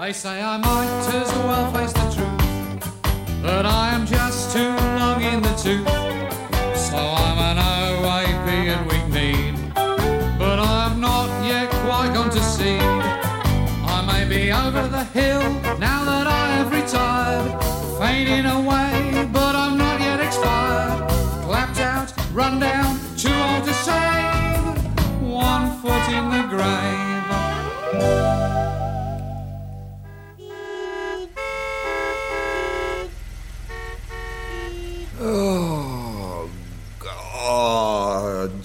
They say I might as well face the truth, but I am just too long in the tooth. So I'm an OAP and weak need, but I'm not yet quite gone to seed. I may be over the hill now that I have retired, fading away, but I'm not yet expired. Clapped out, run down, too old to save, 1 foot in the grave. Oh, God.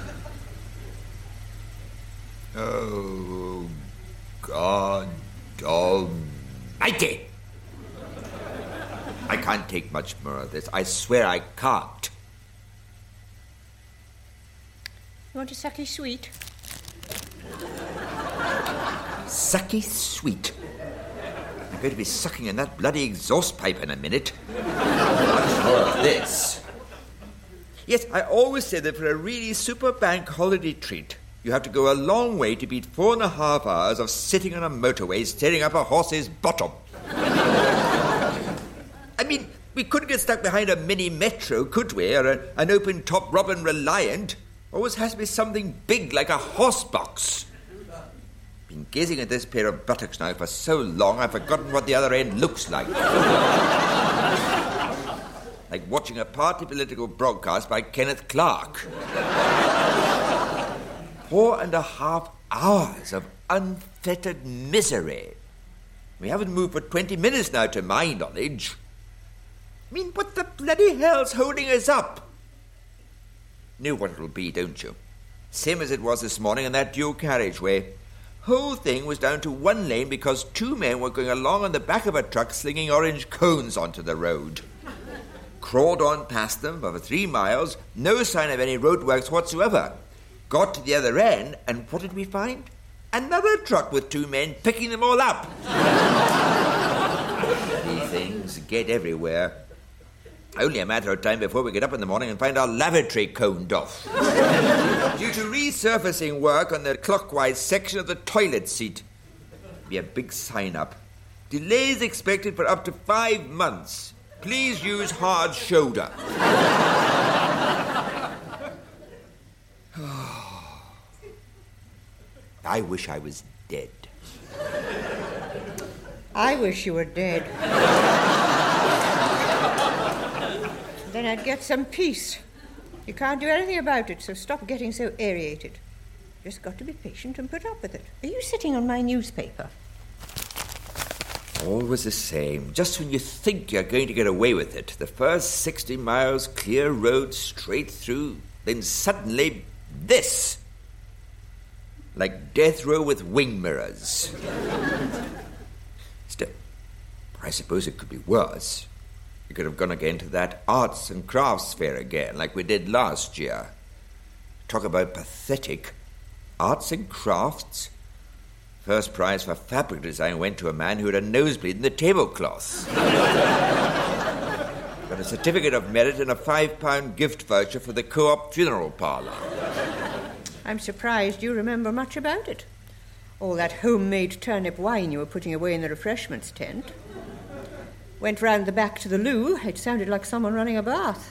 Oh, God almighty. I can't take much more of this. I swear I can't. You want a sucky sweet? Sucky sweet? I'm going to be sucking in that bloody exhaust pipe in a minute. Much more of this. Yes, I always say that for a really super bank holiday treat, you have to go a long way to beat 4.5 hours of sitting on a motorway staring up a horse's bottom. I mean, we couldn't get stuck behind a mini metro, could we? Or an open-top Robin Reliant. Always has to be something big like a horse box. Been gazing at this pair of buttocks now for so long I've forgotten what the other end looks like. Like watching a party political broadcast by Kenneth Clark. 4.5 hours of unfettered misery. We haven't moved for 20 minutes now, to my knowledge. I mean, what the bloody hell's holding us up? Know what it'll be, don't you? Same as it was this morning in that dual carriageway. Whole thing was down to one lane because 2 men were going along on the back of a truck slinging orange cones onto the road. Crawled on past them for 3 miles, no sign of any roadworks whatsoever. Got to the other end, and what did we find? Another truck with 2 men picking them all up. These things get everywhere. Only a matter of time before we get up in the morning and find our lavatory coned off. Due to resurfacing work on the clockwise section of the toilet seat. Be a big sign up. Delays expected for up to 5 months. Please use hard shoulder. I wish I was dead. I wish you were dead. Then I'd get some peace. You can't do anything about it, so stop getting so aerated. Just got to be patient and put up with it. Are you sitting on my newspaper? Always the same. Just when you think you're going to get away with it, the first 60 miles, clear road, straight through, then suddenly this. Like death row with wing mirrors. Still, I suppose it could be worse. We could have gone again to that arts and crafts fair again, like we did last year. Talk about pathetic. Arts and crafts? First prize for fabric design went to a man who had a nosebleed in the tablecloth. Got a certificate of merit and a £5 gift voucher for the Co-op funeral parlour. I'm surprised you remember much about it. All that homemade turnip wine you were putting away in the refreshments tent. Went round the back to the loo. It sounded like someone running a bath.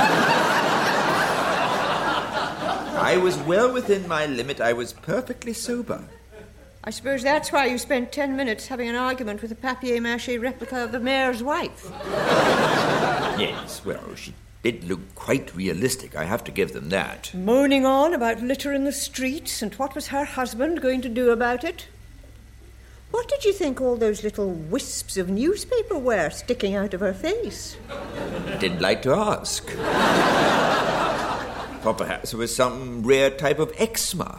I was well within my limit. I was perfectly sober. I suppose that's why you spent 10 minutes having an argument with a papier-mâché replica of the mayor's wife. Yes, well, she did look quite realistic. I have to give them that. Moaning on about litter in the streets and what was her husband going to do about it. What did you think all those little wisps of newspaper were sticking out of her face? Didn't like to ask. Thought perhaps it was some rare type of eczema.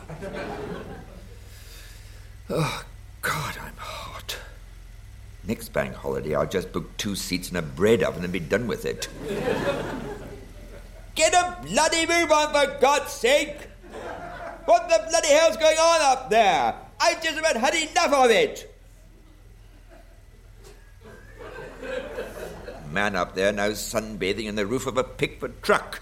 Oh, God, I'm hot. Next bank holiday, I'll just book 2 seats in a bread oven and be done with it. Get a bloody move on, for God's sake! What the bloody hell's going on up there? I've just about had enough of it! Man up there now sunbathing in the roof of a Pickford truck.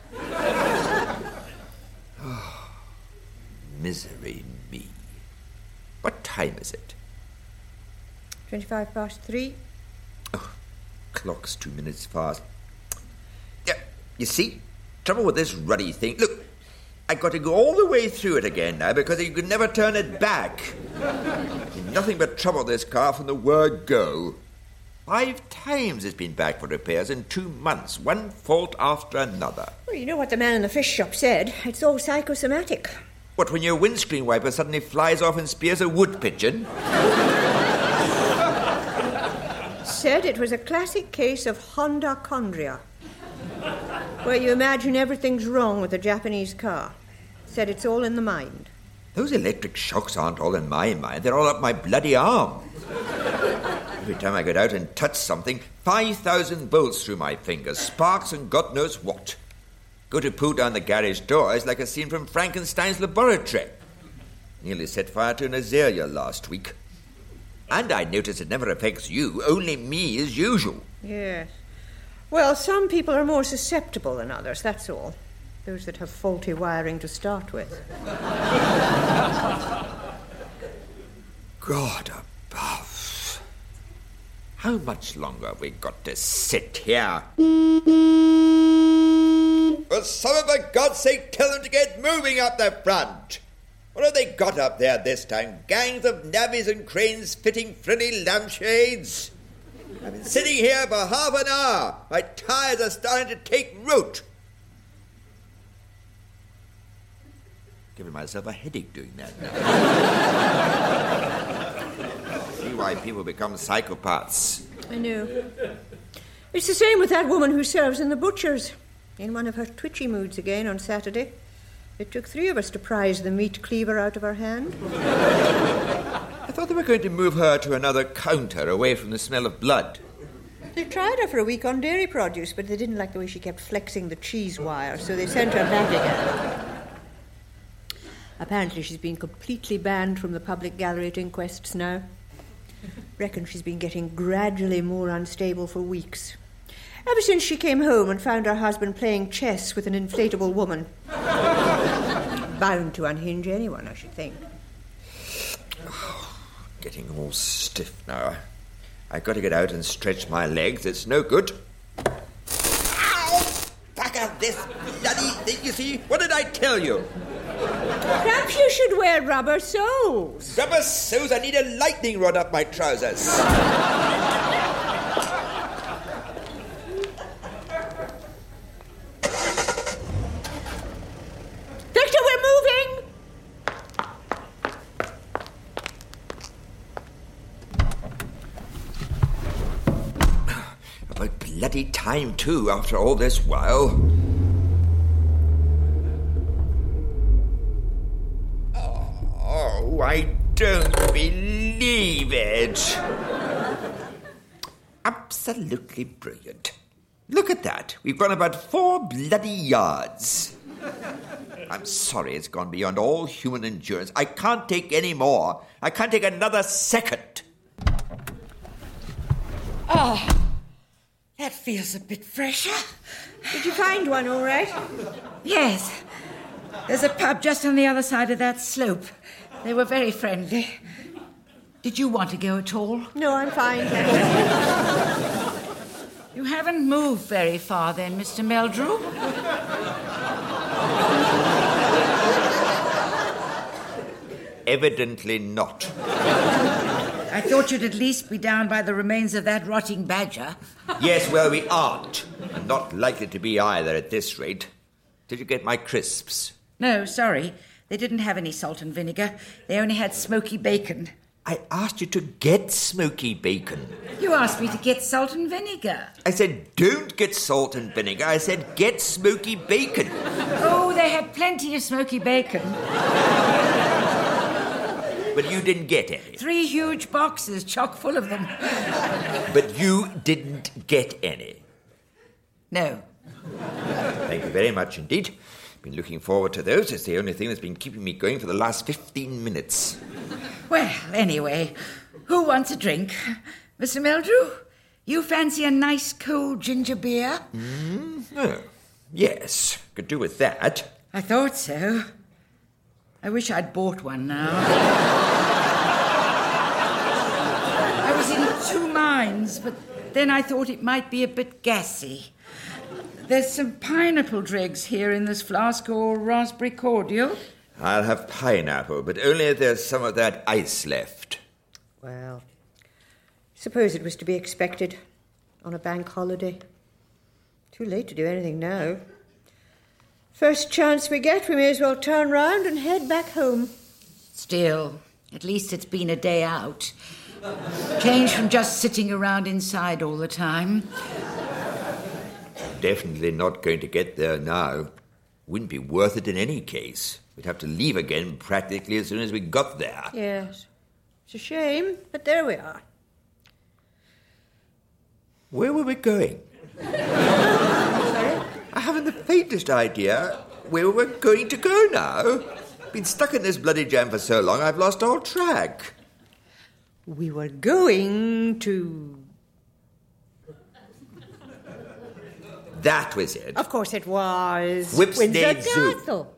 Oh, misery me. What time is it? 3:25. Clock's 2 minutes fast. Yeah, you see? Trouble with this ruddy thing. Look, I've got to go all the way through it again now because you could never turn it back. Nothing but trouble this car from the word go. 5 times it's been back for repairs in 2 months, one fault after another. Well, you know what the man in the fish shop said. It's all psychosomatic. What, when your windscreen wiper suddenly flies off and spears a wood pigeon? Said it was a classic case of Honda-chondria, where you imagine everything's wrong with a Japanese car. Said it's all in the mind. Those electric shocks aren't all in my mind. They're all up my bloody arm. Every time I get out and touch something, 5,000 bolts through my fingers, sparks and God knows what. Go to pull down the garage door, it's like a scene from Frankenstein's laboratory. Nearly set fire to an azalea last week. And I notice it never affects you, only me as usual. Yes. Well, some people are more susceptible than others, that's all. Those that have faulty wiring to start with. God above. How much longer have we got to sit here? Will someone, for God's sake, tell them to get moving up the front? What have they got up there this time? Gangs of navvies and cranes fitting frilly lampshades? I've been sitting here for half an hour. My tyres are starting to take root. Giving myself a headache doing that now. See why people become psychopaths. I know. It's the same with that woman who serves in the butcher's. In one of her twitchy moods again on Saturday. It took 3 of us to prise the meat cleaver out of her hand. I thought they were going to move her to another counter away from the smell of blood. They tried her for a week on dairy produce, but they didn't like the way she kept flexing the cheese wire, so they sent her back again. Apparently she's been completely banned from the public gallery at inquests now. Reckon she's been getting gradually more unstable for weeks. Ever since she came home and found her husband playing chess with an inflatable woman. Bound to unhinge anyone, I should think. Getting all stiff now. I've got to get out and stretch my legs. It's no good. Ow! Back at this bloody thing, you see? What did I tell you? Perhaps you should wear rubber soles. Rubber soles? I need a lightning rod up my trousers. Victor, we're moving! About bloody time, too, after all this while. Oh, I don't believe it. Absolutely brilliant. Look at that. We've gone about 4 bloody yards. I'm sorry it's gone beyond all human endurance. I can't take any more. I can't take another second. Oh, that feels a bit fresher. Did you find one all right? Yes. There's a pub just on the other side of that slope. They were very friendly. Did you want to go at all? No, I'm fine, thank you. You haven't moved very far then, Mr. Meldrew. Evidently not. I thought you'd at least be down by the remains of that rotting badger. Yes, well, we aren't. And not likely to be either at this rate. Did you get my crisps? No, sorry. They didn't have any salt and vinegar. They only had smoky bacon. I asked you to get smoky bacon. You asked me to get salt and vinegar. I said, don't get salt and vinegar. I said, get smoky bacon. Oh, they had plenty of smoky bacon. But you didn't get any. 3 huge boxes, chock full of them. But you didn't get any. No. Thank you very much indeed. Been looking forward to those. It's the only thing that's been keeping me going for the last 15 minutes. Well, anyway, who wants a drink? Mr. Meldrew, you fancy a nice cold ginger beer? Oh, yes, could do with that. I thought so. I wish I'd bought one now. I was in wines, but then I thought it might be a bit gassy. There's some pineapple dregs here in this flask, or raspberry cordial. I'll have pineapple, but only if there's some of that ice left. Well, suppose it was to be expected on a bank holiday. Too late to do anything now. First chance we get, we may as well turn round and head back home. Still, at least it's been a day out. Change from just sitting around inside all the time. Definitely not going to get there now. Wouldn't be worth it in any case. We'd have to leave again practically as soon as we got there. Yes. It's a shame, but there we are. Where were we going? Sorry? I haven't the faintest idea where we're going to go now. Been stuck in this bloody jam for so long, I've lost all track. We were going to... That was it. Of course it was. Whipsnade Windsor Zoo. Castle.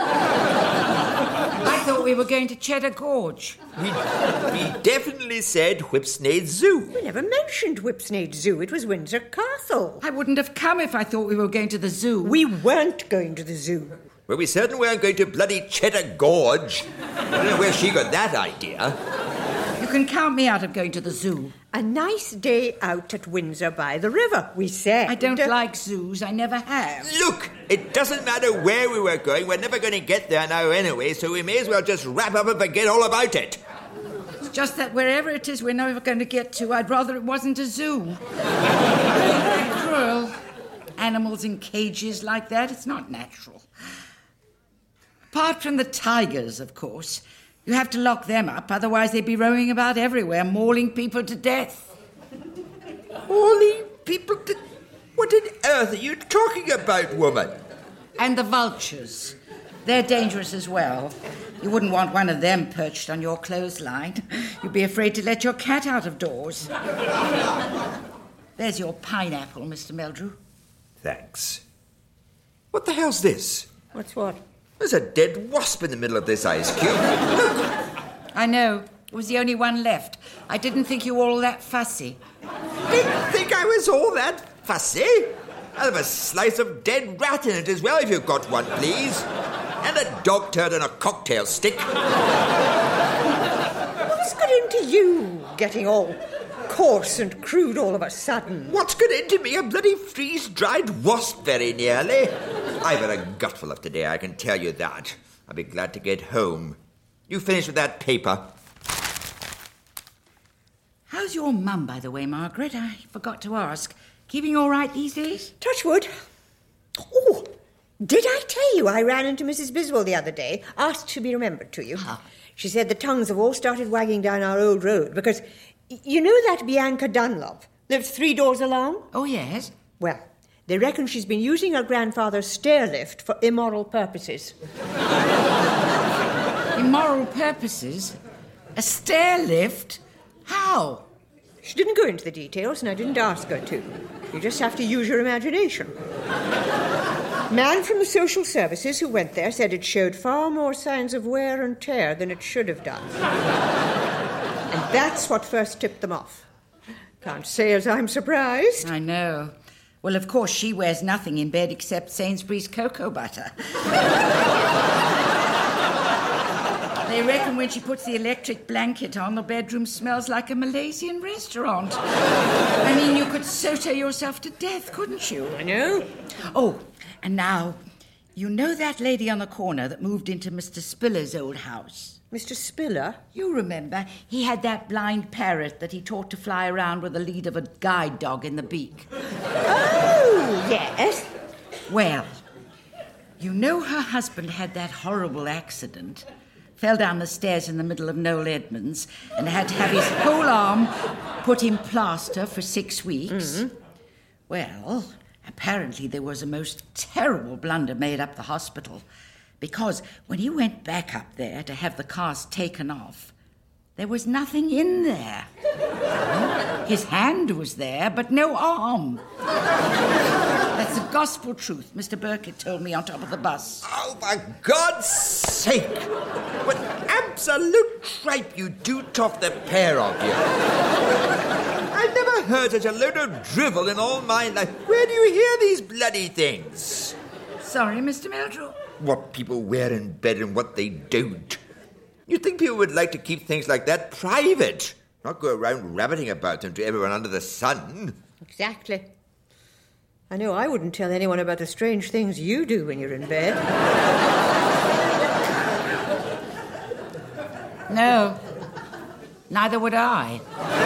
I thought we were going to Cheddar Gorge. We definitely said Whipsnade Zoo. We never mentioned Whipsnade Zoo. It was Windsor Castle. I wouldn't have come if I thought we were going to the zoo. We weren't going to the zoo. Well, we certainly weren't going to bloody Cheddar Gorge. I don't know where she got that idea. You can count me out of going to the zoo. A nice day out at Windsor by the river, we said. I don't like zoos. I never have. Look, it doesn't matter where we were going. We're never going to get there now anyway, so we may as well just wrap up and forget all about it. It's just that wherever it is we're never going to get to, I'd rather it wasn't a zoo. They're cruel. Animals in cages like that, it's not natural. Apart from the tigers, of course. You have to lock them up, otherwise they'd be roaming about everywhere, mauling people to death. Mauling people to... What on earth are you talking about, woman? And the vultures. They're dangerous as well. You wouldn't want one of them perched on your clothesline. You'd be afraid to let your cat out of doors. There's your pineapple, Mr. Meldrew. Thanks. What the hell's this? What's what? There's a dead wasp in the middle of this ice cube. I know. It was the only one left. I didn't think you were all that fussy. Didn't think I was all that fussy. I'll have a slice of dead rat in it as well, if you've got one, please. And a dog turd and a cocktail stick. What's got into you getting all coarse and crude all of a sudden? What's got into me? A bloody freeze-dried wasp, very nearly. I've had a gutful of today, I can tell you that. I'll be glad to get home. You finished with that paper? How's your mum, by the way, Margaret? I forgot to ask. Keeping all right these days? Touch wood. Oh, did I tell you I ran into Mrs. Biswell the other day, asked to be remembered to you? Huh. She said the tongues have all started wagging down our old road because, you know that Bianca Dunlop lives 3 doors along? Oh, yes. Well, they reckon she's been using her grandfather's stair lift for immoral purposes. Immoral purposes? A stair lift? How? She didn't go into the details, and I didn't ask her to. You just have to use your imagination. Man from the social services who went there said it showed far more signs of wear and tear than it should have done. And that's what first tipped them off. Can't say as I'm surprised. I know. Well, of course, she wears nothing in bed except Sainsbury's cocoa butter. They reckon when she puts the electric blanket on, the bedroom smells like a Malaysian restaurant. I mean, you could soter yourself to death, couldn't you? I know. Oh, and now, you know that lady on the corner that moved into Mr. Spiller's old house? Mr. Spiller? You remember, he had that blind parrot that he taught to fly around with the lead of a guide dog in the beak. Oh, yes. Well, you know her husband had that horrible accident. Fell down the stairs in the middle of Noel Edmonds and had to have his whole arm put in plaster for 6 weeks. Mm-hmm. Well, apparently there was a most terrible blunder made up the hospital because when he went back up there to have the cast taken off, there was nothing in there. His hand was there, but no arm. That's the gospel truth, Mr. Burkett told me on top of the bus. Oh, for God's sake! What absolute tripe you do talk the pair of you. I've never heard such a load of drivel in all my life. Where do you hear these bloody things? Sorry, Mr. Meldrew. What people wear in bed and what they don't. You'd think people would like to keep things like that private, not go around rabbiting about them to everyone under the sun. Exactly. I know I wouldn't tell anyone about the strange things you do when you're in bed. No, neither would I.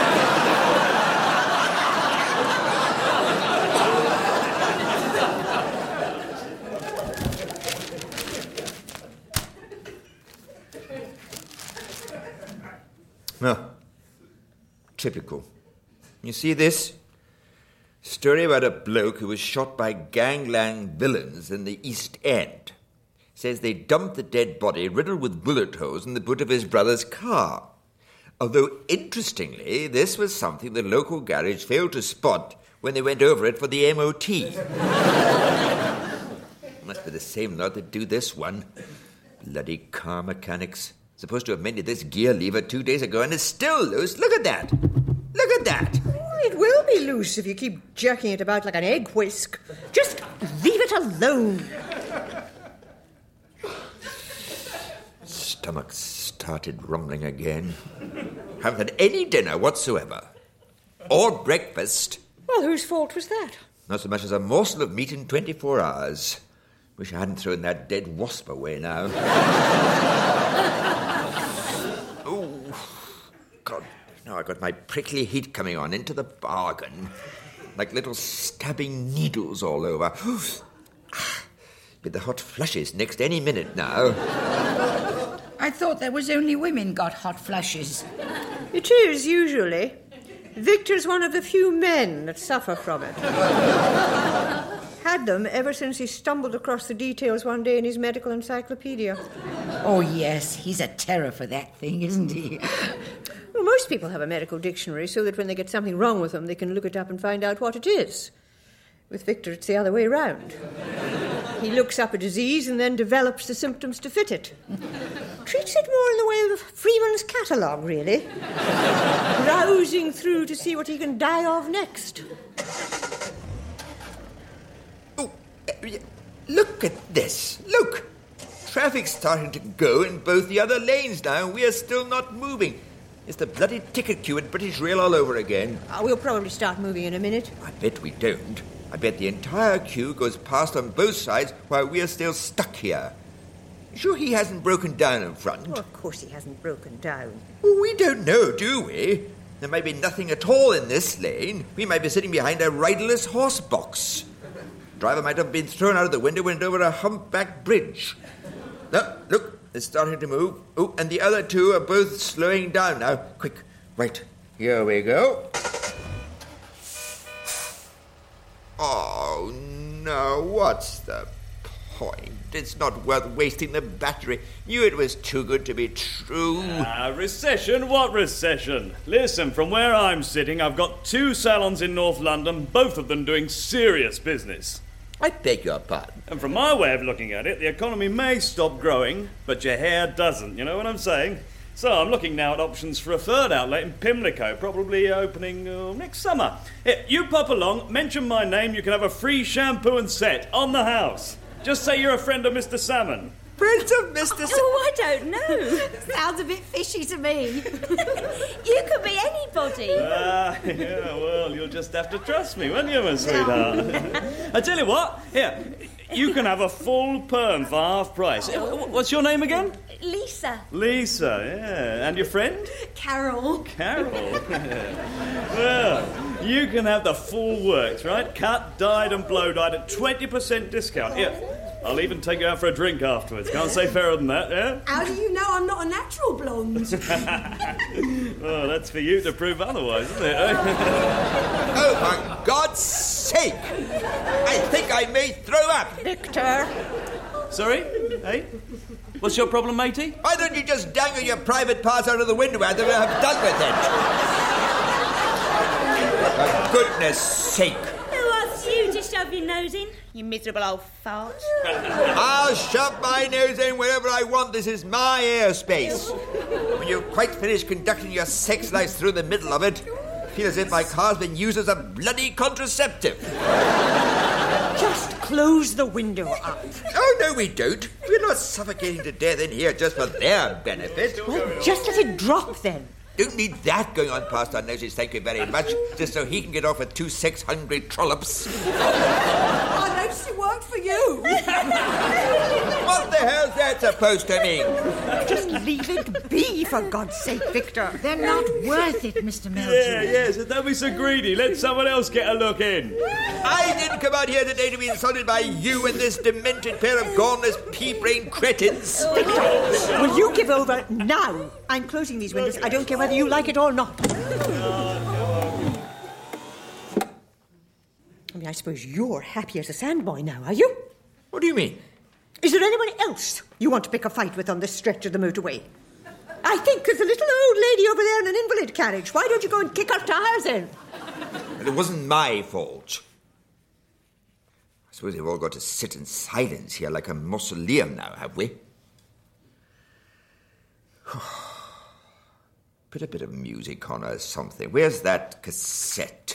No. Typical. You see this? Story about a bloke who was shot by gangland villains in the East End. Says they dumped the dead body riddled with bullet holes in the boot of his brother's car. Although, interestingly, this was something the local garage failed to spot when they went over it for the MOT. Must be the same lot that do this one. Bloody car mechanics. Supposed to have mended this gear lever 2 days ago and it's still loose. Look at that. Look at that. Oh, it will be loose if you keep jerking it about like an egg whisk. Just leave it alone. Stomach started rumbling again. Haven't had any dinner whatsoever. Or breakfast. Well, whose fault was that? Not so much as a morsel of meat in 24 hours. Wish I hadn't thrown that dead wasp away now. Oh, God. Now I've got my prickly heat coming on into the bargain. Like little stabbing needles all over. Get the hot flushes next any minute now. I thought there was only women got hot flushes. It is, usually. Victor's one of the few men that suffer from it. Had them ever since he stumbled across the details one day in his medical encyclopedia. Oh, yes, he's a terror for that thing, isn't he? Well, most people have a medical dictionary so that when they get something wrong with them, they can look it up and find out what it is. With Victor, it's the other way round. He looks up a disease and then develops the symptoms to fit it. Treats it more in the way of Freeman's catalogue, really. Browsing through to see what he can die of next. Oh, look at this. Look. Traffic's starting to go in both the other lanes now, and we are still not moving. It's the bloody ticket queue at British Rail all over again. We'll probably start moving in a minute. I bet we don't. I bet the entire queue goes past on both sides while we're still stuck here. Sure he hasn't broken down in front? Well, of course he hasn't broken down. Well, we don't know, do we? There might be nothing at all in this lane. We might be sitting behind a riderless horse box. Driver might have been thrown out of the window and went over a humpback bridge. No, look, it's starting to move. Oh, and the other two are both slowing down now. Quick, right, here we go. Oh, no, what's the point? It's not worth wasting the battery. Knew it was too good to be true. Recession? What recession? Listen, from where I'm sitting, I've got 2 salons in North London, both of them doing serious business. I beg your pardon. And from my way of looking at it, the economy may stop growing, but your hair doesn't, you know what I'm saying? So I'm looking now at options for a third outlet in Pimlico, probably opening next summer. Here, you pop along, mention my name, you can have a free shampoo and set on the house. Just say you're a friend of Mr. Salmon. Friends of Mr. Oh, I don't know. Sounds a bit fishy to me. You could be anybody. Yeah, well, you'll just have to trust me, won't you, my sweetheart? I tell you what, here, you can have a full perm for half price. What's your name again? Lisa. Lisa, yeah. And your friend? Carol. Carol? Well, you can have the full works, right? Cut, dyed and blow-dyed at 20% discount. Here, I'll even take you out for a drink afterwards. Can't say fairer than that, yeah? How do you know I'm not a natural blonde? Well, that's for you to prove otherwise, isn't it? Oh, for God's sake! I think I may throw up. Victor! Sorry? Hey? What's your problem, matey? Why don't you just dangle your private parts out of the window and have done with it? For goodness sake! Who wants you to shove your nose in, you miserable old fart? I'll shove my nose in wherever I want. This is my airspace. When you've quite finished conducting your sex life through the middle of it, feel as if my car's been used as a bloody contraceptive. Just close the window up. Oh, no, we don't. We're not suffocating to death in here just for their benefit. Well, just let it drop then. Don't need that going on past our noses, thank you very much, just so he can get off with 2 sex-hungry trollops. I noticed it worked for you. What the hell's that supposed to mean? Just leave it be, for God's sake, Victor. They're not worth it, Mr. Meldrew. Yeah, so don't be so greedy. Let someone else get a look in. I didn't come out here today to be insulted by you and this demented pair of gormless pea-brained cretins. Victor, will you give over now? I'm closing these windows. I don't care whether you like it or not. I mean, I suppose you're happy as a sandboy now, are you? What do you mean? Is there anyone else you want to pick a fight with on this stretch of the motorway? I think there's a little old lady over there in an invalid carriage. Why don't you go and kick her tires in? But it wasn't my fault. I suppose we've all got to sit in silence here like a mausoleum now, have we? Put a bit of music on or something. Where's that cassette?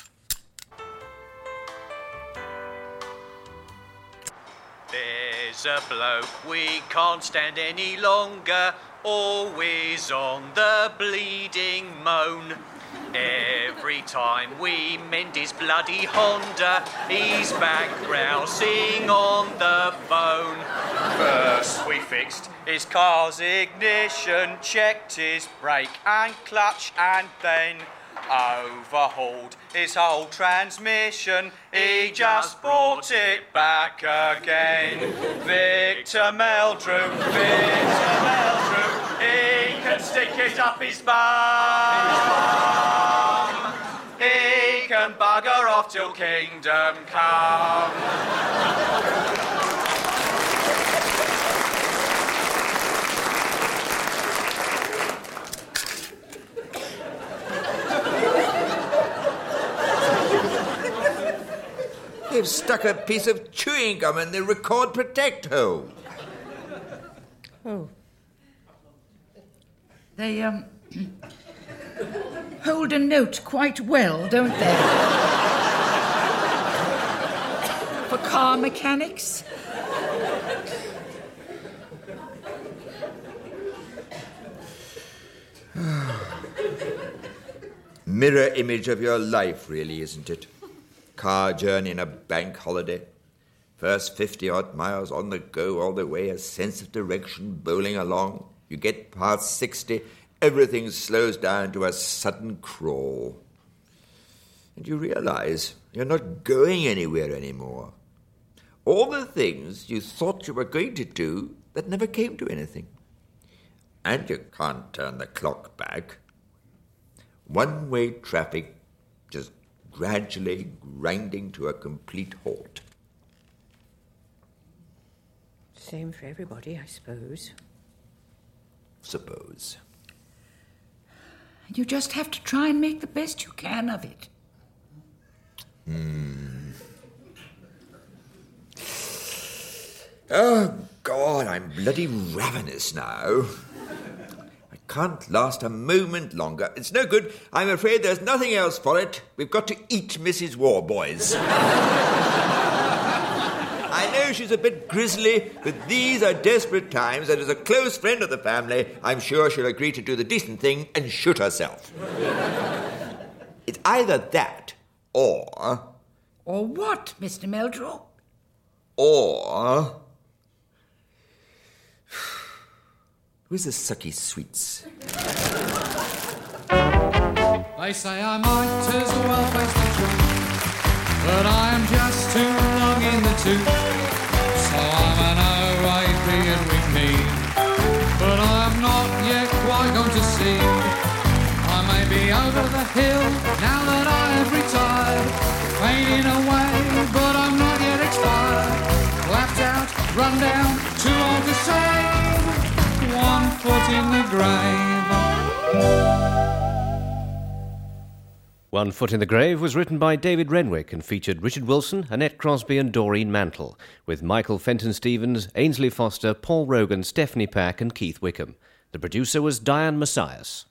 There's a bloke we can't stand any longer, always on the bleeding moan. Every time we mend his bloody Honda, he's back grousing on the phone. First we fixed his car's ignition, checked his brake and clutch, and then overhauled his whole transmission. He just brought it back again. Victor Meldrew, he can stick it up his bum. He can bugger off till kingdom come. They've stuck a piece of chewing gum in the record protect hole. Oh. They, hold a note quite well, don't they? For car mechanics. Mirror image of your life, really, isn't it? Car journey and a bank holiday. First 50-odd miles on the go all the way, a sense of direction bowling along. You get past 60, everything slows down to a sudden crawl. And you realize you're not going anywhere anymore. All the things you thought you were going to do that never came to anything. And you can't turn the clock back. One-way traffic just gradually grinding to a complete halt. Same for everybody, I suppose. Suppose. You just have to try and make the best you can of it. Oh, God, I'm bloody ravenous now. I can't last a moment longer. It's no good. I'm afraid there's nothing else for it. We've got to eat Mrs. Warboys. I know she's a bit grisly, but these are desperate times, and as a close friend of the family, I'm sure she'll agree to do the decent thing and shoot herself. It's either that, or... Or what, Mr. Meldrew? Or... Where's the sucky sweets? They say I might as well face the truth, but I am just too long in the tooth. So I'm an OAP and weak knee, but I'm not yet quite going to see. I may be over the hill now that I have retired, fading away, but I'm not yet expired. Lapped out, run down, too old to save. 1 foot in the grave. 1 Foot in the Grave was written by David Renwick and featured Richard Wilson, Annette Crosby and Doreen Mantle, with Michael Fenton-Stevens, Ainsley Foster, Paul Rogan, Stephanie Pack and Keith Wickham. The producer was Diane Messias.